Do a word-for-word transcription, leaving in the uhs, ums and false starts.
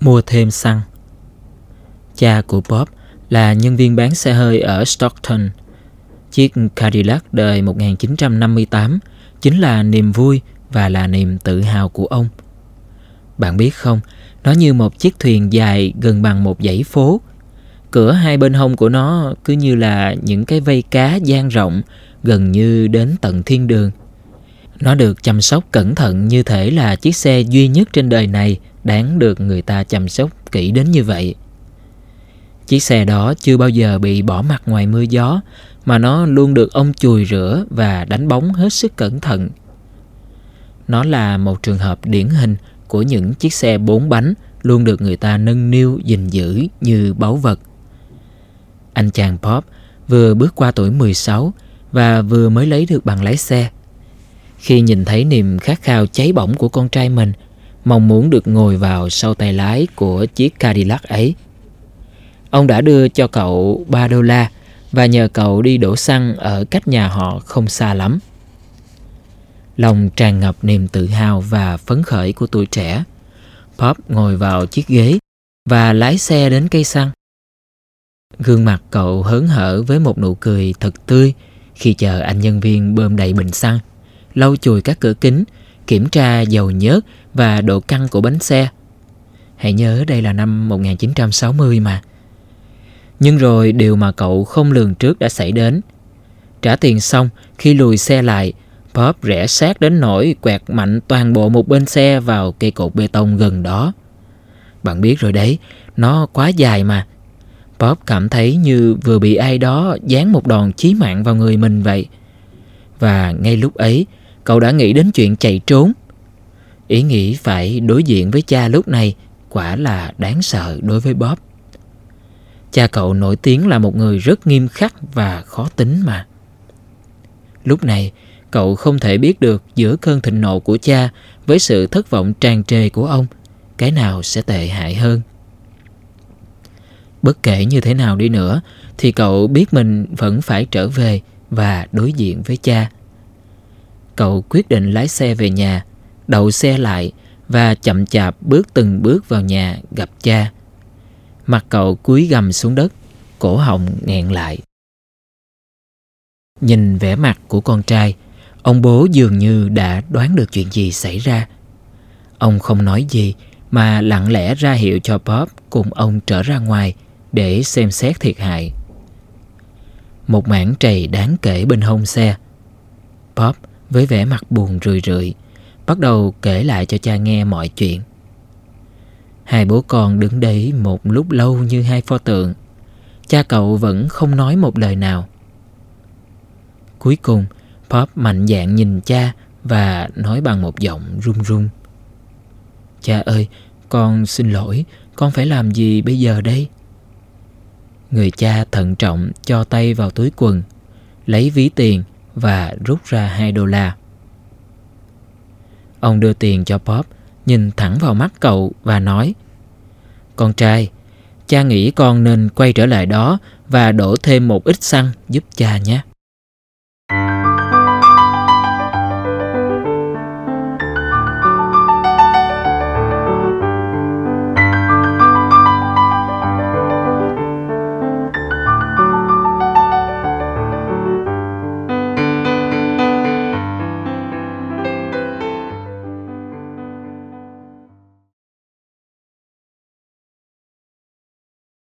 Mua thêm xăng. Cha của Bob là nhân viên bán xe hơi ở Stockton. Chiếc Cadillac đời một nghìn chín trăm năm mươi tám chính là niềm vui và là niềm tự hào của ông. Bạn biết không, nó như một chiếc thuyền dài gần bằng một dãy phố. Cửa hai bên hông của nó cứ như là những cái vây cá dang rộng, gần như đến tận thiên đường. Nó được chăm sóc cẩn thận như thể là chiếc xe duy nhất trên đời này đáng được người ta chăm sóc kỹ đến như vậy. Chiếc xe đó chưa bao giờ bị bỏ mặc ngoài mưa gió, mà nó luôn được ông chùi rửa và đánh bóng hết sức cẩn thận. Nó là một trường hợp điển hình của những chiếc xe bốn bánh luôn được người ta nâng niu gìn giữ như báu vật. Anh chàng Bob vừa bước qua tuổi mười sáu và vừa mới lấy được bằng lái xe. Khi nhìn thấy niềm khát khao cháy bỏng của con trai mình, mong muốn được ngồi vào sau tay lái của chiếc Cadillac ấy, ông đã đưa cho cậu ba đô la và nhờ cậu đi đổ xăng ở cách nhà họ không xa lắm. Lòng tràn ngập niềm tự hào và phấn khởi của tuổi trẻ, Bob ngồi vào chiếc ghế và lái xe đến cây xăng. Gương mặt cậu hớn hở với một nụ cười thật tươi khi chờ anh nhân viên bơm đầy bình xăng, lau chùi các cửa kính, kiểm tra dầu nhớt và độ căng của bánh xe. Hãy nhớ đây là năm một nghìn chín trăm sáu mươi mà. Nhưng rồi điều mà cậu không lường trước đã xảy đến. Trả tiền xong, khi lùi xe lại, Bob rẽ sát đến nỗi quẹt mạnh toàn bộ một bên xe vào cây cột bê tông gần đó. Bạn biết rồi đấy, nó quá dài mà. Bob cảm thấy như vừa bị ai đó giáng một đòn chí mạng vào người mình vậy. Và ngay lúc ấy, cậu đã nghĩ đến chuyện chạy trốn. Ý nghĩ phải đối diện với cha lúc này quả là đáng sợ đối với Bob. Cha cậu nổi tiếng là một người rất nghiêm khắc và khó tính mà. Lúc này, cậu không thể biết được giữa cơn thịnh nộ của cha với sự thất vọng tràn trề của ông, cái nào sẽ tệ hại hơn. Bất kể như thế nào đi nữa, thì cậu biết mình vẫn phải trở về và đối diện với cha. Cậu quyết định lái xe về nhà, đậu xe lại và chậm chạp bước từng bước vào nhà gặp cha. Mặt cậu cúi gằm xuống đất, cổ họng nghẹn lại. Nhìn vẻ mặt của con trai, ông bố dường như đã đoán được chuyện gì xảy ra. Ông không nói gì mà lặng lẽ ra hiệu cho Bob cùng ông trở ra ngoài để xem xét thiệt hại. Một mảng trầy đáng kể bên hông xe. Bob với vẻ mặt buồn rười rượi bắt đầu kể lại cho cha nghe mọi chuyện. Hai bố con đứng đấy một lúc lâu như hai pho tượng. Cha cậu vẫn không nói một lời nào. Cuối cùng, Bob mạnh dạn nhìn cha và nói bằng một giọng run run: "Cha ơi, con xin lỗi, con phải làm gì bây giờ đây?" Người cha thận trọng cho tay vào túi quần, lấy ví tiền và rút ra hai đô la. Ông đưa tiền cho Bob, nhìn thẳng vào mắt cậu và nói: "Con trai, cha nghĩ con nên quay trở lại đó và đổ thêm một ít xăng giúp cha nhé."